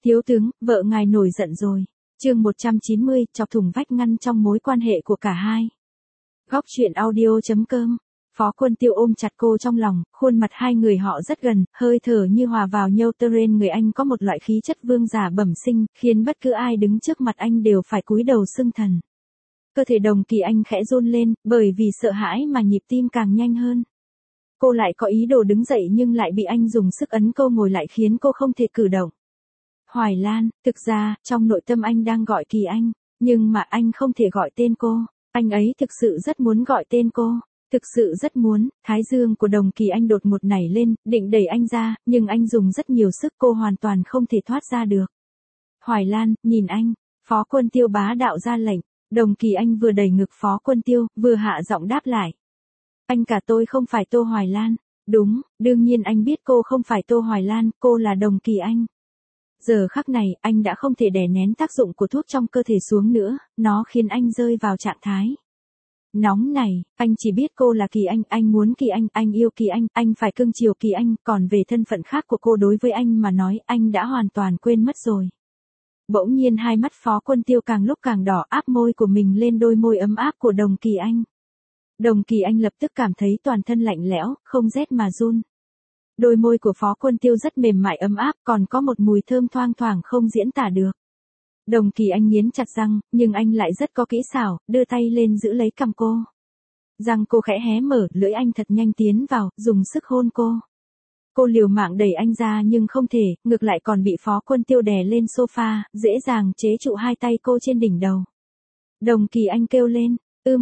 Thiếu tướng, vợ ngài nổi giận rồi. Chương 190, chọc thủng vách ngăn trong mối quan hệ của cả hai. Góc truyện audio.com. Phó Quân Tiêu ôm chặt cô trong lòng, khuôn mặt hai người họ rất gần, hơi thở như hòa vào nhau. Trên người anh có một loại khí chất vương giả bẩm sinh, khiến bất cứ ai đứng trước mặt anh đều phải cúi đầu xưng thần. Cơ thể Đồng Kỳ Anh khẽ run lên, bởi vì sợ hãi mà nhịp tim càng nhanh hơn. Cô lại có ý đồ đứng dậy nhưng lại bị anh dùng sức ấn cô ngồi lại khiến cô không thể cử động. Hoài Lan, thực ra, trong nội tâm anh đang gọi Kỳ Anh, nhưng mà anh không thể gọi tên cô. Anh ấy thực sự rất muốn gọi tên cô. Thực sự rất muốn. Thái dương của Đồng Kỳ Anh đột ngột nảy lên, định đẩy anh ra, nhưng anh dùng rất nhiều sức, cô hoàn toàn không thể thoát ra được. Hoài Lan, nhìn anh. Phó Quân Tiêu bá đạo ra lệnh. Đồng Kỳ Anh vừa đẩy ngực Phó Quân Tiêu, vừa hạ giọng đáp lại. Anh cả tôi không phải Tô Hoài Lan. Đúng, đương nhiên anh biết cô không phải Tô Hoài Lan, cô là Đồng Kỳ Anh. Giờ khắc này, anh đã không thể đè nén tác dụng của thuốc trong cơ thể xuống nữa, nó khiến anh rơi vào trạng thái nóng này. Anh chỉ biết cô là Kỳ anh muốn Kỳ anh yêu Kỳ anh phải cưng chiều Kỳ Anh, còn về thân phận khác của cô đối với anh mà nói, anh đã hoàn toàn quên mất rồi. Bỗng nhiên hai mắt Phó Quân Tiêu càng lúc càng đỏ, áp môi của mình lên đôi môi ấm áp của Đồng Kỳ Anh. Đồng Kỳ Anh lập tức cảm thấy toàn thân lạnh lẽo, không rét mà run. Đôi môi của Phó Quân Tiêu rất mềm mại ấm áp, còn có một mùi thơm thoang thoảng không diễn tả được. Đồng Kỳ Anh nghiến chặt răng, nhưng anh lại rất có kỹ xảo, đưa tay lên giữ lấy cằm cô. Răng cô khẽ hé mở, lưỡi anh thật nhanh tiến vào, dùng sức hôn cô. Cô liều mạng đẩy anh ra nhưng không thể, ngược lại còn bị Phó Quân Tiêu đè lên sofa, dễ dàng chế trụ hai tay cô trên đỉnh đầu. Đồng Kỳ Anh kêu lên,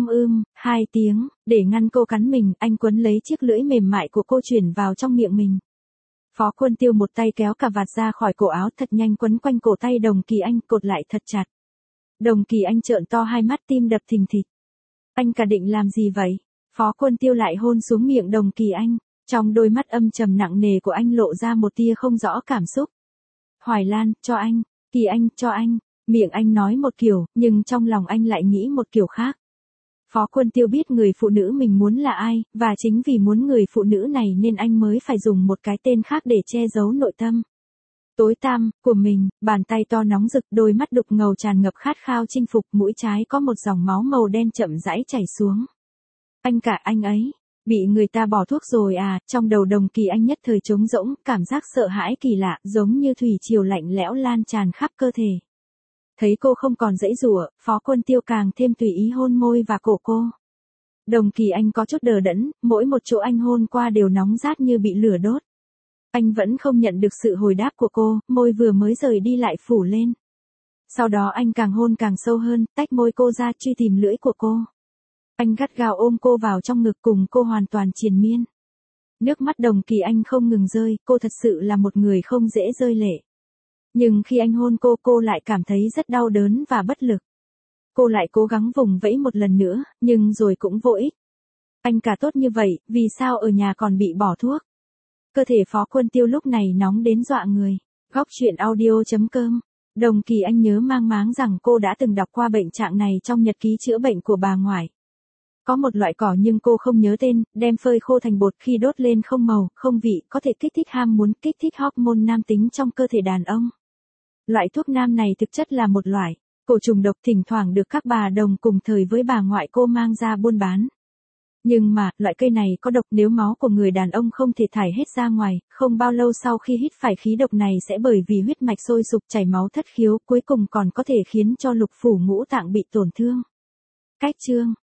hai tiếng, để ngăn cô cắn mình, anh quấn lấy chiếc lưỡi mềm mại của cô chuyển vào trong miệng mình. Phó Quân Tiêu một tay kéo cà vạt ra khỏi cổ áo thật nhanh quấn quanh cổ tay Đồng Kỳ Anh, cột lại thật chặt. Đồng Kỳ Anh trợn to hai mắt, tim đập thình thịch. Anh cả định làm gì vậy? Phó Quân Tiêu lại hôn xuống miệng Đồng Kỳ Anh, trong đôi mắt âm trầm nặng nề của anh lộ ra một tia không rõ cảm xúc. Hoài Lan, cho anh, Kỳ Anh, cho anh. Miệng anh nói một kiểu, nhưng trong lòng anh lại nghĩ một kiểu khác. Phó Quân Tiêu biết người phụ nữ mình muốn là ai, và chính vì muốn người phụ nữ này nên anh mới phải dùng một cái tên khác để che giấu nội tâm tối tăm của mình. Bàn tay to nóng rực, đôi mắt đục ngầu tràn ngập khát khao chinh phục, mũi trái có một dòng máu màu đen chậm rãi chảy xuống. Anh cả anh ấy, bị người ta bỏ thuốc rồi à? Trong đầu Đồng Kỳ Anh nhất thời trống rỗng, cảm giác sợ hãi kỳ lạ, giống như thủy triều lạnh lẽo lan tràn khắp cơ thể. Thấy cô không còn giãy giụa, Phó Quân Tiêu càng thêm tùy ý hôn môi và cổ cô. Đồng Kỳ Anh có chút đờ đẫn, mỗi một chỗ anh hôn qua đều nóng rát như bị lửa đốt. Anh vẫn không nhận được sự hồi đáp của cô, môi vừa mới rời đi lại phủ lên. Sau đó anh càng hôn càng sâu hơn, tách môi cô ra truy tìm lưỡi của cô. Anh gắt gao ôm cô vào trong ngực cùng cô hoàn toàn triền miên. Nước mắt Đồng Kỳ Anh không ngừng rơi, cô thật sự là một người không dễ rơi lệ. Nhưng khi anh hôn cô lại cảm thấy rất đau đớn và bất lực. Cô lại cố gắng vùng vẫy một lần nữa, nhưng rồi cũng vô ích. Anh cả tốt như vậy, vì sao ở nhà còn bị bỏ thuốc? Cơ thể Phó Quân Tiêu lúc này nóng đến dọa người. Góc truyện audio.com. Đồng Kỳ Anh nhớ mang máng rằng cô đã từng đọc qua bệnh trạng này trong nhật ký chữa bệnh của bà ngoại. Có một loại cỏ nhưng cô không nhớ tên, đem phơi khô thành bột, khi đốt lên không màu, không vị, có thể kích thích ham muốn, kích thích hormone nam tính trong cơ thể đàn ông. Loại thuốc nam này thực chất là một loại cổ trùng độc, thỉnh thoảng được các bà đồng cùng thời với bà ngoại cô mang ra buôn bán. Nhưng mà, loại cây này có độc, nếu máu của người đàn ông không thể thải hết ra ngoài, không bao lâu sau khi hít phải khí độc này sẽ bởi vì huyết mạch sôi sục chảy máu thất khiếu, cuối cùng còn có thể khiến cho lục phủ ngũ tạng bị tổn thương. Cách chương